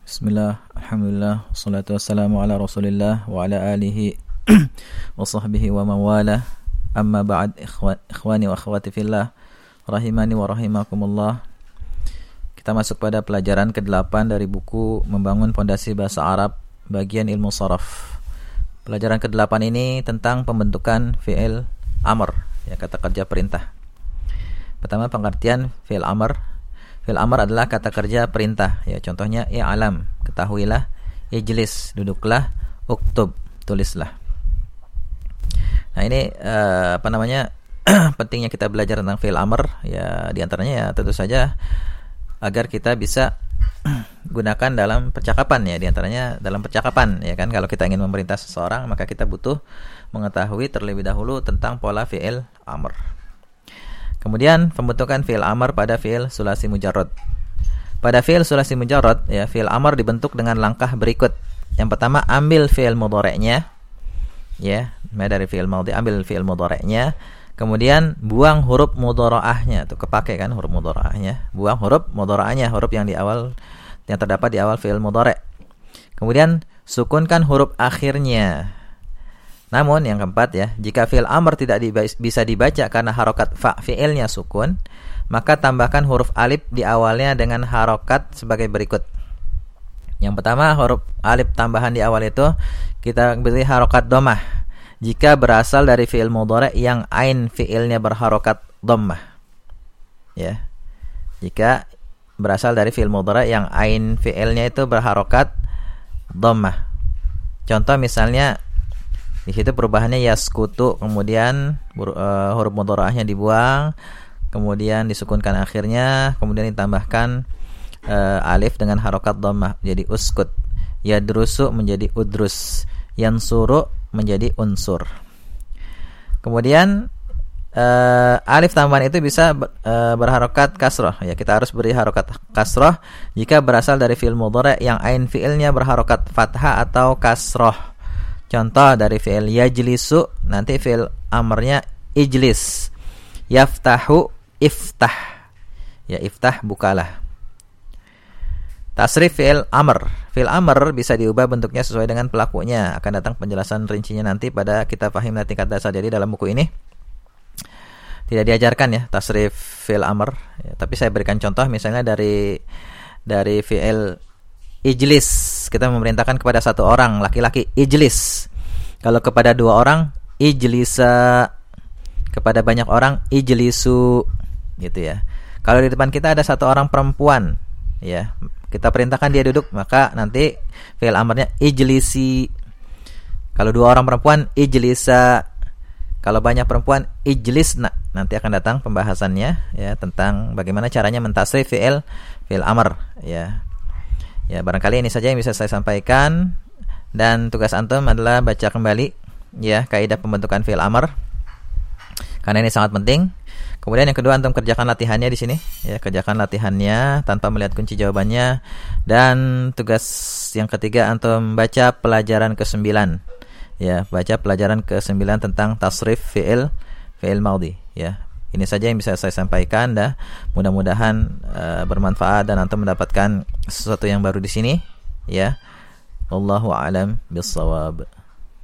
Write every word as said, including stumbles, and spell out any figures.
Bismillah, alhamdulillah, wassalatu wassalamu ala rasulillah wa ala alihi wa sahbihi wa mawala. Amma ba'd, ikhwani wa akhwati fillah, rahimani wa rahimakumullah. Kita masuk pada pelajaran kedelapan dari buku Membangun Pondasi Bahasa Arab, bagian ilmu sharaf. Pelajaran kedelapan ini tentang pembentukan fi'il amr, ya, kata kerja perintah. Pertama, pengertian fi'il amr. Fi'il amr adalah kata kerja perintah, ya, contohnya i'lam, ketahuilah, ijlis, duduklah, uktub, tulislah. Nah, ini uh, apa namanya? pentingnya kita belajar tentang fi'il amr, ya, di antaranya ya tentu saja agar kita bisa gunakan dalam percakapan, ya, di antaranya dalam percakapan, ya kan, kalau kita ingin memerintah seseorang maka kita butuh mengetahui terlebih dahulu tentang pola fi'il amr. Kemudian pembentukan fi'il amr pada fi'il sulasi mujarrad. Pada fi'il sulasi mujarrad, ya, fi'il amr dibentuk dengan langkah berikut. Yang pertama, ambil fi'il mudhari'nya, ya, dari fi'il madhi ambil fi'il mudhari'nya, kemudian buang huruf mudhara'ahnya, tuh kepake kan huruf mudhara'ahnya. Buang huruf mudhara'ahnya, huruf yang di awal yang terdapat di awal fi'il mudhari'. Kemudian sukunkan huruf akhirnya. Namun yang keempat, ya, jika fi'il amr tidak diba- bisa dibaca karena harokat fa fi'ilnya sukun, maka tambahkan huruf alif di awalnya dengan harokat sebagai berikut. Yang pertama, huruf alif tambahan di awal itu kita beri harokat dhammah jika berasal dari fi'il mudhari' yang ain fi'ilnya berharokat dhammah. Ya. Jika berasal dari fi'il mudhari' yang ain fi'ilnya itu berharokat dhammah. Contoh misalnya di situ perubahannya yaskutu, kemudian uh, huruf mudhara'ahnya dibuang, kemudian disukunkan akhirnya, kemudian ditambahkan uh, alif dengan harokat dhammah jadi uskut. Yadrusu menjadi udrus, yansuru menjadi unsur. Kemudian uh, alif tambahan itu bisa uh, berharokat kasroh, ya, kita harus beri harokat kasroh jika berasal dari fi'il mudhari' yang ain fi'ilnya berharokat fathah atau kasroh. Contoh dari fi'il yajlisu, nanti fi'il amrnya ijlis. Yaftahu, iftah. Ya, iftah, bukalah. Tasrif fi'il amr. Fi'il amr bisa diubah bentuknya sesuai dengan pelakunya. Akan datang penjelasan rincinya nanti pada kitab Fahim dan Tingkat Dasar. Jadi dalam buku ini tidak diajarkan, ya, tasrif fi'il amr. Ya, tapi saya berikan contoh misalnya dari dari fi'il ijlis, kita memerintahkan kepada satu orang laki-laki ijlis. Kalau kepada dua orang ijlisa, kepada banyak orang ijlisu, gitu ya. Kalau di depan kita ada satu orang perempuan, ya, kita perintahkan dia duduk, maka nanti fi'il amrnya ijlisi. Kalau dua orang perempuan ijlisa, kalau banyak perempuan ijlisna. Nanti akan datang pembahasannya, ya, tentang bagaimana caranya mentasrif fi'il fi'il amr, ya. Ya, barangkali ini saja yang bisa saya sampaikan, dan tugas antum adalah baca kembali, ya, kaidah pembentukan fi'il amr karena ini sangat penting. Kemudian yang kedua, antum kerjakan latihannya di sini, ya, kerjakan latihannya tanpa melihat kunci jawabannya. Dan tugas yang ketiga, antum baca pelajaran kesembilan, ya, baca pelajaran kesembilan tentang tasrif fi'il fi'il madhi, ya. Ini saja yang bisa saya sampaikan, dah. Mudah-mudahan uh, bermanfaat dan antum mendapatkan sesuatu yang baru di sini, ya. Wallahu a'lam bissawab.